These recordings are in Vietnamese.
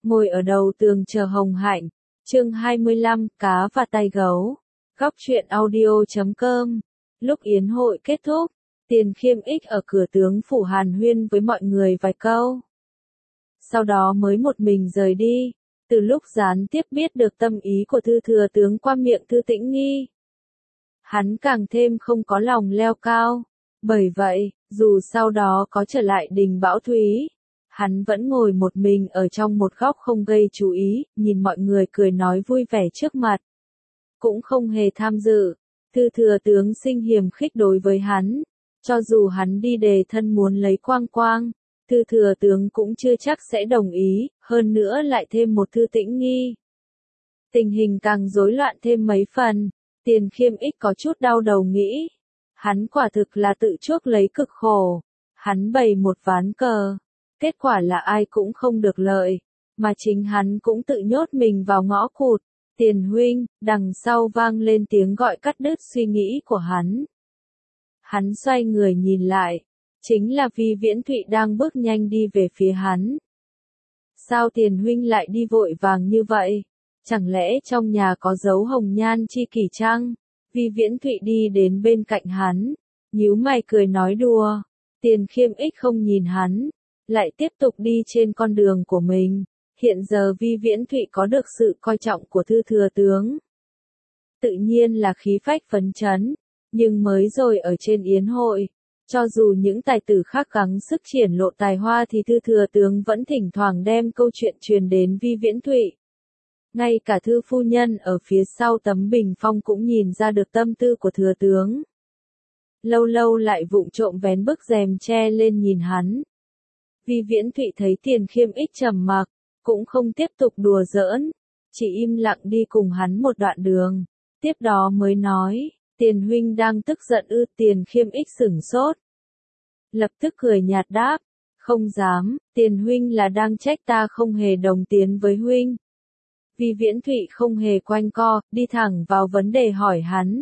ngồi ở đầu tường chờ Hồng Hạnh. Chương 25, cá và tay gấu. Góc truyện audio.com. Lúc yến hội kết thúc, Tiền Khiêm Ích ở cửa tướng phủ hàn huyên với mọi người vài câu. Sau đó mới một mình rời đi, từ lúc gián tiếp biết được tâm ý của Thư thừa tướng qua miệng Thư Tĩnh Nghi. Hắn càng thêm không có lòng leo cao, bởi vậy, dù sau đó có trở lại đình Bão Thúy, hắn vẫn ngồi một mình ở trong một góc không gây chú ý, nhìn mọi người cười nói vui vẻ trước mặt. Cũng không hề tham dự, Thư thừa tướng sinh hiềm khích đối với hắn, cho dù hắn đi đề thân muốn lấy Quang Quang, Thư thừa tướng cũng chưa chắc sẽ đồng ý, hơn nữa lại thêm một Thư Tĩnh Nghi. Tình hình càng rối loạn thêm mấy phần, Tiền Khiêm Ích có chút đau đầu nghĩ. Hắn quả thực là tự chuốc lấy cực khổ. Hắn bày một ván cờ. Kết quả là ai cũng không được lợi. Mà chính hắn cũng tự nhốt mình vào ngõ cụt. Tiền huynh, đằng sau vang lên tiếng gọi cắt đứt suy nghĩ của hắn. Hắn xoay người nhìn lại. Chính là Vi Viễn Thụy đang bước nhanh đi về phía hắn. Sao Tiền huynh lại đi vội vàng như vậy? Chẳng lẽ trong nhà có dấu hồng nhan chi kỷ chăng? Vi Viễn Thụy đi đến bên cạnh hắn, nhíu mày cười nói đùa. Tiền Khiêm Ích không nhìn hắn, lại tiếp tục đi trên con đường của mình. Hiện giờ Vi Viễn Thụy có được sự coi trọng của Thư thừa tướng. Tự nhiên là khí phách phấn chấn, nhưng mới rồi ở trên yến hội, cho dù những tài tử khác gắng sức triển lộ tài hoa thì Thư thừa tướng vẫn thỉnh thoảng đem câu chuyện truyền đến Vi Viễn Thụy. Ngay cả Thư phu nhân ở phía sau tấm bình phong cũng nhìn ra được tâm tư của thừa tướng. Lâu lâu lại vụng trộm vén bức rèm che lên nhìn hắn. Vi Viễn Thụy thấy Tiền Khiêm Ích trầm mặc, cũng không tiếp tục đùa giỡn, chỉ im lặng đi cùng hắn một đoạn đường. Tiếp đó mới nói, Tiền huynh đang tức giận ư? Tiền Khiêm Ích sửng sốt. Lập tức cười nhạt đáp, không dám, Tiền huynh là đang trách ta không hề đồng tiến với huynh. Vi Viễn Thụy không hề quanh co, đi thẳng vào vấn đề hỏi hắn.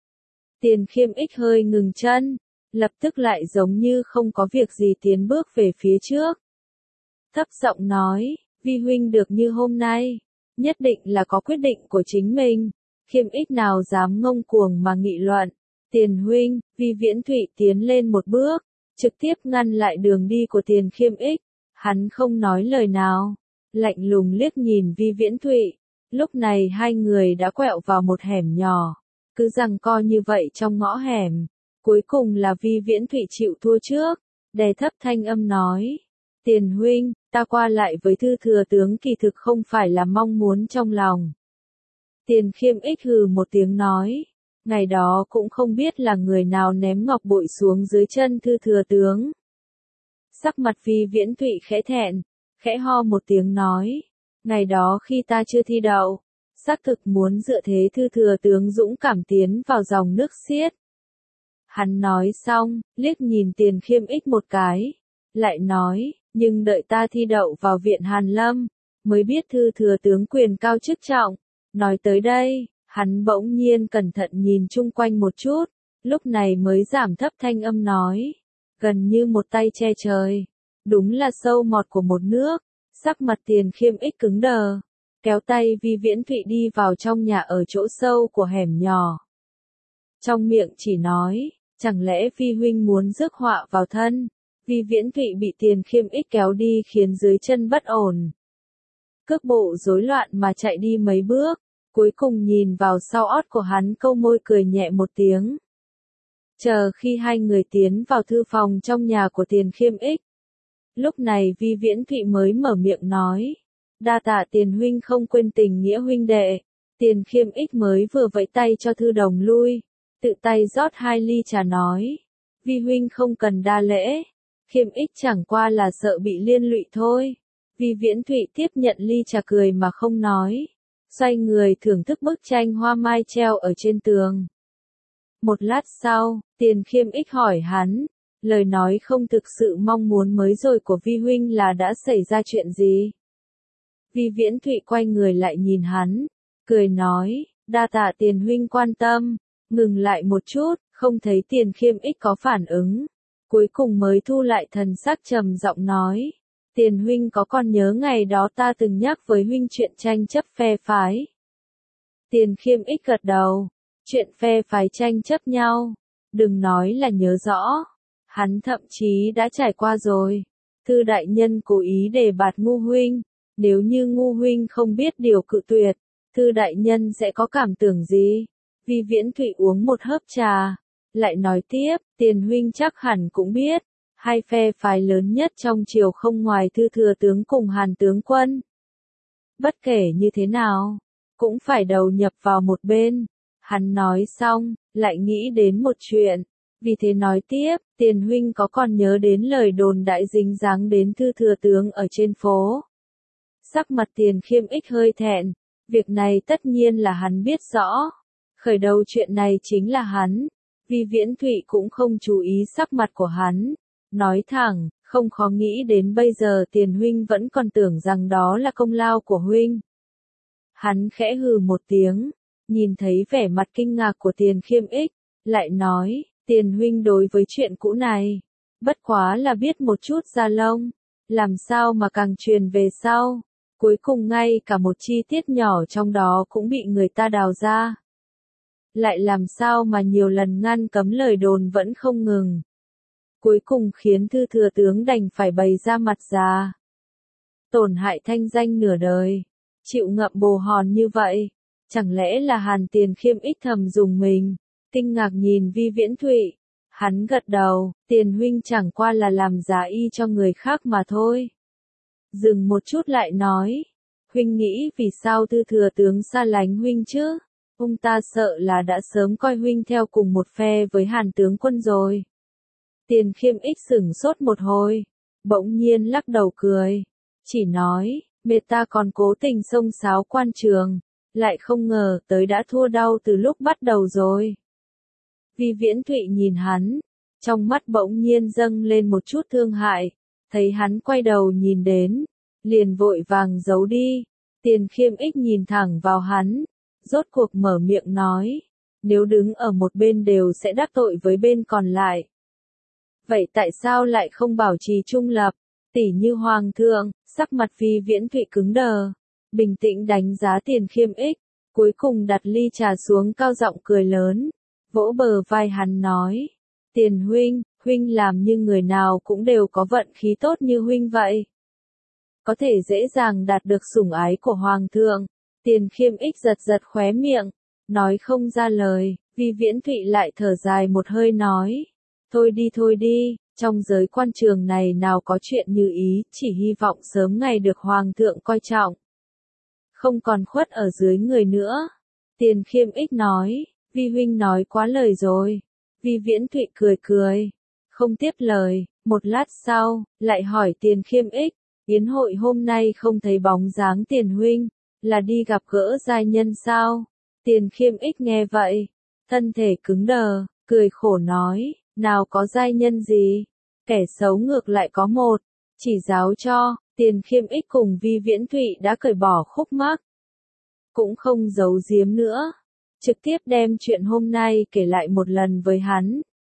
Tiền Khiêm Ích hơi ngừng chân, lập tức lại giống như không có việc gì tiến bước về phía trước. Thấp giọng nói, Vi huynh được như hôm nay, nhất định là có quyết định của chính mình. Khiêm Ích nào dám ngông cuồng mà nghị luận. Tiền huynh, Vi Viễn Thụy tiến lên một bước, trực tiếp ngăn lại đường đi của Tiền Khiêm Ích. Hắn không nói lời nào, lạnh lùng liếc nhìn Vi Viễn Thụy. Lúc này hai người đã quẹo vào một hẻm nhỏ, cứ giằng co như vậy trong ngõ hẻm. Cuối cùng là Vi Viễn Thụy chịu thua trước, đè thấp thanh âm nói. Tiền huynh, ta qua lại với Thư thừa tướng kỳ thực không phải là mong muốn trong lòng. Tiền Khiêm Ích hừ một tiếng nói. Ngày đó cũng không biết là người nào ném ngọc bội xuống dưới chân Thư thừa tướng. Sắc mặt Vi Viễn Thụy khẽ thẹn, khẽ ho một tiếng nói. Ngày đó khi ta chưa thi đậu, xác thực muốn dựa thế Thư thừa tướng dũng cảm tiến vào dòng nước xiết. Hắn nói xong, liếc nhìn Tiền Khiêm Ích một cái, lại nói, nhưng đợi ta thi đậu vào viện Hàn Lâm, mới biết Thư thừa tướng quyền cao chức trọng. Nói tới đây, hắn bỗng nhiên cẩn thận nhìn chung quanh một chút, lúc này mới giảm thấp thanh âm nói, gần như một tay che trời, đúng là sâu mọt của một nước. Sắc mặt Tiền Khiêm Ích cứng đờ, kéo tay Vi Viễn Thụy đi vào trong nhà ở chỗ sâu của hẻm nhỏ. Trong miệng chỉ nói, chẳng lẽ Vi huynh muốn rước họa vào thân? Vi Viễn Thụy bị Tiền Khiêm Ích kéo đi khiến dưới chân bất ổn. Cước bộ rối loạn mà chạy đi mấy bước, cuối cùng nhìn vào sau ót của hắn câu môi cười nhẹ một tiếng. Chờ khi hai người tiến vào thư phòng trong nhà của Tiền Khiêm Ích. Lúc này Vi Viễn Thụy mới mở miệng nói. Đa tạ Tiền huynh không quên tình nghĩa huynh đệ. Tiền Khiêm Ích mới vừa vẫy tay cho Thư đồng lui, tự tay rót 2 ly trà nói. Vi huynh không cần đa lễ. Khiêm Ích chẳng qua là sợ bị liên lụy thôi. Vi Viễn Thụy tiếp nhận ly trà cười mà không nói. Xoay người thưởng thức bức tranh hoa mai treo ở trên tường. Một lát sau, Tiền Khiêm Ích hỏi hắn. Lời nói không thực sự mong muốn mới rồi của Vi huynh là đã xảy ra chuyện gì? Vi Viễn Thụy quay người lại nhìn hắn, cười nói, đa tạ Tiền huynh quan tâm, ngừng lại một chút, không thấy Tiền Khiêm Ích có phản ứng, cuối cùng mới thu lại thần sắc trầm giọng nói, Tiền huynh có còn nhớ ngày đó ta từng nhắc với huynh chuyện tranh chấp phe phái? Tiền Khiêm Ích gật đầu. Chuyện phe phái tranh chấp nhau, đừng nói là nhớ rõ, hắn thậm chí đã trải qua rồi. Thư đại nhân cố ý đề bạt Ngu huynh, nếu như Ngu huynh không biết điều cự tuyệt, Thư đại nhân sẽ có cảm tưởng gì? Vi Viễn Thụy uống một hớp trà, lại nói tiếp, Tiền huynh chắc hẳn cũng biết, hai phe phái lớn nhất trong triều không ngoài Thư thừa tướng cùng Hàn tướng quân. Bất kể như thế nào, cũng phải đầu nhập vào một bên. Hắn nói xong, lại nghĩ đến một chuyện, vì thế nói tiếp, Tiền huynh có còn nhớ đến lời đồn đại dính dáng đến Thư thừa tướng ở trên phố? Sắc mặt Tiền Khiêm Ích hơi thẹn, việc này tất nhiên là hắn biết rõ. Khởi đầu chuyện này chính là hắn. Vi Viễn Thụy cũng không chú ý sắc mặt của hắn. Nói thẳng, không khó nghĩ đến bây giờ Tiền huynh vẫn còn tưởng rằng đó là công lao của huynh. Hắn khẽ hừ một tiếng, nhìn thấy vẻ mặt kinh ngạc của Tiền Khiêm Ích, lại nói, Tiền huynh đối với chuyện cũ này, bất quá là biết một chút da lông, làm sao mà càng truyền về sau, cuối cùng ngay cả một chi tiết nhỏ trong đó cũng bị người ta đào ra. Lại làm sao mà nhiều lần ngăn cấm lời đồn vẫn không ngừng. Cuối cùng khiến Thư thừa tướng đành phải bày ra mặt già. Tổn hại thanh danh nửa đời, chịu ngậm bồ hòn như vậy, chẳng lẽ là Hàn? Tiền Khiêm Ích thầm dùng mình, kinh ngạc nhìn Vi Viễn Thụy. Hắn gật đầu, Tiền huynh chẳng qua là làm giá y cho người khác mà thôi. Dừng một chút lại nói, huynh nghĩ vì sao Thư thừa tướng xa lánh huynh chứ? Ông ta sợ là đã sớm coi huynh theo cùng một phe với Hàn tướng quân rồi. Tiền Khiêm Ích sửng sốt một hồi, bỗng nhiên lắc đầu cười, chỉ nói, mẹ ta còn cố tình xông xáo quan trường, lại không ngờ tới đã thua đau từ lúc bắt đầu rồi. Vi Viễn Thụy nhìn hắn, trong mắt bỗng nhiên dâng lên một chút thương hại, thấy hắn quay đầu nhìn đến, liền vội vàng giấu đi. Tiền Khiêm Ích nhìn thẳng vào hắn, rốt cuộc mở miệng nói, nếu đứng ở một bên đều sẽ đắc tội với bên còn lại. Vậy tại sao lại không bảo trì trung lập, tỉ như Hoàng thượng? Sắc mặt Vi Viễn Thụy cứng đờ, bình tĩnh đánh giá Tiền Khiêm Ích, cuối cùng đặt ly trà xuống cao giọng cười lớn, vỗ bờ vai hắn nói, Tiền huynh, huynh làm như người nào cũng đều có vận khí tốt như huynh vậy. Có thể dễ dàng đạt được sủng ái của Hoàng thượng. Tiền Khiêm Ích giật giật khóe miệng, nói không ra lời. Vi Viễn Thụy lại thở dài một hơi nói, thôi đi, trong giới quan trường này nào có chuyện như ý, chỉ hy vọng sớm ngày được Hoàng thượng coi trọng. Không còn khuất ở dưới người nữa. Tiền Khiêm Ích nói, Vi huynh nói quá lời rồi. Vi Viễn Thụy cười, không tiếp lời. Một lát sau, lại hỏi Tiền Khiêm Ích, yến hội hôm nay không thấy bóng dáng Tiền huynh, là đi gặp gỡ giai nhân sao? Tiền Khiêm Ích nghe vậy, thân thể cứng đờ, cười khổ nói, nào có giai nhân gì, kẻ xấu ngược lại có một, chỉ giáo cho. Tiền Khiêm Ích cùng Vi Viễn Thụy đã cởi bỏ khúc mắc, cũng không giấu giếm nữa, trực tiếp đem chuyện hôm nay kể lại một lần với hắn.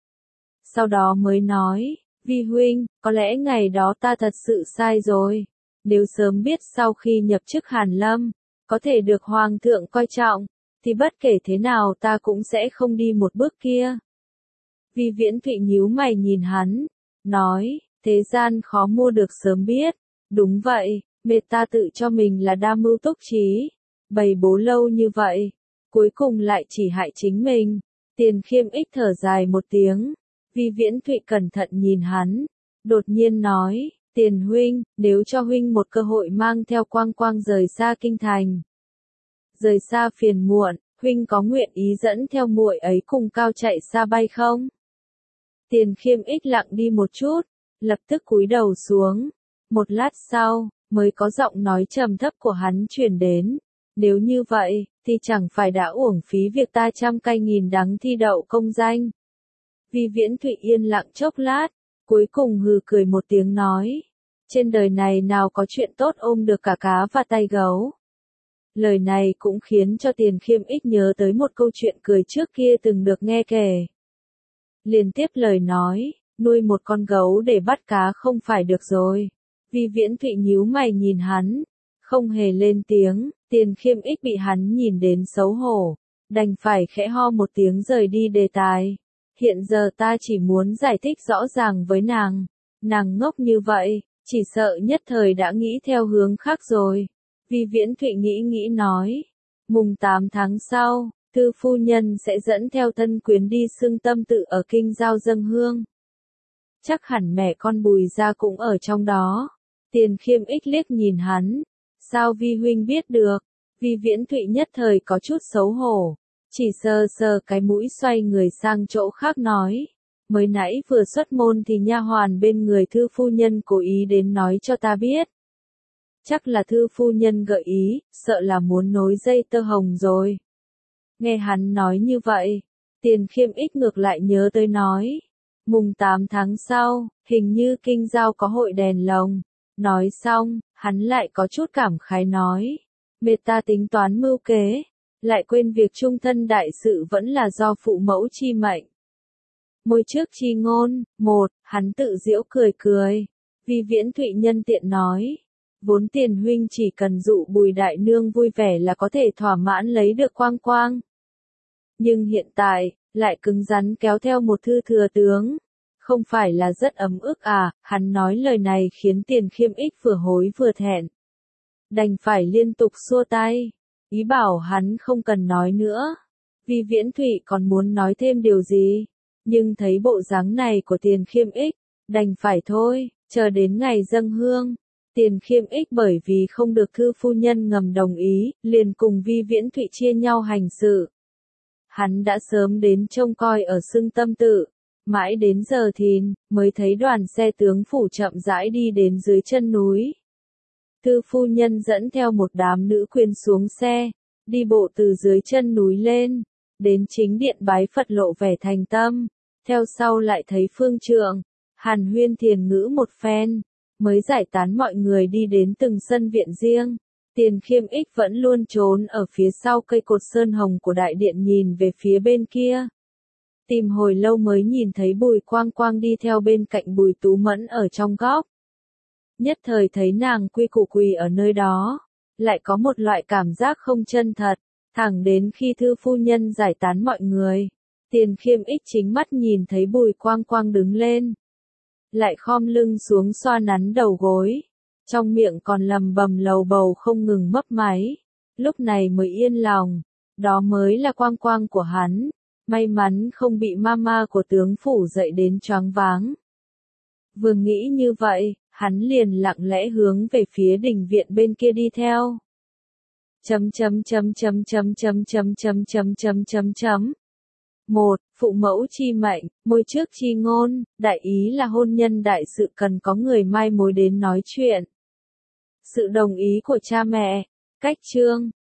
Sau đó mới nói, Vi huynh, có lẽ ngày đó ta thật sự sai rồi, nếu sớm biết sau khi nhập chức Hàn Lâm, có thể được Hoàng thượng coi trọng, thì bất kể thế nào ta cũng sẽ không đi một bước kia. Vi Viễn Thụy nhíu mày nhìn hắn, nói, thế gian khó mua được sớm biết. Đúng vậy, mẹ ta tự cho mình là đa mưu túc trí, bày bố lâu như vậy, cuối cùng lại chỉ hại chính mình. Tiền Khiêm Ích thở dài một tiếng, Vi Viễn Thụy cẩn thận nhìn hắn, đột nhiên nói, Tiền huynh, nếu cho huynh một cơ hội mang theo Quang Quang rời xa kinh thành, rời xa phiền muộn, huynh có nguyện ý dẫn theo muội ấy cùng cao chạy xa bay không? Tiền Khiêm Ích lặng đi một chút, lập tức cúi đầu xuống. Một lát sau, mới có giọng nói trầm thấp của hắn truyền đến. Nếu như vậy, thì chẳng phải đã uổng phí việc ta trăm cay nghìn đắng thi đậu công danh. Vi Viễn Thụy yên lặng chốc lát, cuối cùng hừ cười một tiếng nói. Trên đời này nào có chuyện tốt ôm được cả cá và tay gấu. Lời này cũng khiến cho Tiền Khiêm Ích nhớ tới một câu chuyện cười trước kia từng được nghe kể. Liên tiếp lời nói, nuôi một con gấu để bắt cá không phải được rồi. Vi Viễn Thụy nhíu mày nhìn hắn, không hề lên tiếng. Tiền Khiêm Ích bị hắn nhìn đến xấu hổ, đành phải khẽ ho một tiếng rời đi đề tài. Hiện giờ ta chỉ muốn giải thích rõ ràng với nàng ngốc như vậy, chỉ sợ nhất thời đã nghĩ theo hướng khác rồi. Vi Viễn Thụy nghĩ nói, mùng 8 tháng sau, Thư phu nhân sẽ dẫn theo thân quyến đi xưng tâm tự ở kinh giao dâng hương. Chắc hẳn mẹ con Bùi gia cũng ở trong đó. Tiền Khiêm Ích liếc nhìn hắn, sao Vi huynh biết được? Vi Viễn Thụy nhất thời có chút xấu hổ, chỉ sờ sờ cái mũi xoay người sang chỗ khác nói, mới nãy vừa xuất môn thì nha hoàn bên người Thư phu nhân cố ý đến nói cho ta biết. Chắc là Thư phu nhân gợi ý, sợ là muốn nối dây tơ hồng rồi. Nghe hắn nói như vậy, Tiền Khiêm Ích ngược lại nhớ tới nói, mùng 8 tháng sau, hình như kinh giao có hội đèn lồng. Nói xong, hắn lại có chút cảm khái nói, mệt ta tính toán mưu kế, lại quên việc trung thân đại sự vẫn là do phụ mẫu chi mệnh. Môi trước chi ngôn, hắn tự giễu cười. Vi Viễn Thụy nhân tiện nói, vốn Tiền huynh chỉ cần dụ Bùi đại nương vui vẻ là có thể thỏa mãn lấy được quang quang. Nhưng hiện tại, lại cứng rắn kéo theo một thư thừa tướng. Không phải là rất ấm ức à? Hắn nói lời này khiến Tiền Khiêm Ích vừa hối vừa thẹn. Đành phải liên tục xua tay, ý bảo hắn không cần nói nữa. Vi Viễn Thụy còn muốn nói thêm điều gì, nhưng thấy bộ dáng này của Tiền Khiêm Ích, đành phải thôi, chờ đến ngày dâng hương. Tiền Khiêm Ích bởi vì không được Thư phu nhân ngầm đồng ý, liền cùng Vi Viễn Thụy chia nhau hành sự. Hắn đã sớm đến trông coi ở xưng tâm tự. Mãi đến giờ thìn, mới thấy đoàn xe tướng phủ chậm rãi đi đến dưới chân núi. Thư phu nhân dẫn theo một đám nữ quyến xuống xe, đi bộ từ dưới chân núi lên, đến chính điện bái Phật lộ vẻ thành tâm. Theo sau lại thấy phương trượng, hàn huyên thiền ngữ một phen, mới giải tán mọi người đi đến từng sân viện riêng. Tiền Khiêm Ích vẫn luôn trốn ở phía sau cây cột sơn hồng của đại điện nhìn về phía bên kia. Tìm hồi lâu mới nhìn thấy Bùi Quang Quang đi theo bên cạnh Bùi Tú Mẫn ở trong góc. Nhất thời thấy nàng quy củ quỳ ở nơi đó, lại có một loại cảm giác không chân thật, thẳng đến khi Thư phu nhân giải tán mọi người. Tiền Khiêm Ích chính mắt nhìn thấy Bùi Quang Quang đứng lên, lại khom lưng xuống xoa nắn đầu gối, trong miệng còn lầm bầm lầu bầu không ngừng mấp máy, lúc này mới yên lòng, đó mới là Quang Quang của hắn. May mắn không bị mama của tướng phủ dậy đến choáng váng. Vừa nghĩ như vậy, hắn liền lặng lẽ hướng về phía đình viện bên kia đi theo. Một, phụ mẫu chi mệnh, môi trước chi ngôn, đại ý là hôn nhân đại sự cần có người mai mối đến nói chuyện. Sự đồng ý của cha mẹ, cách chương.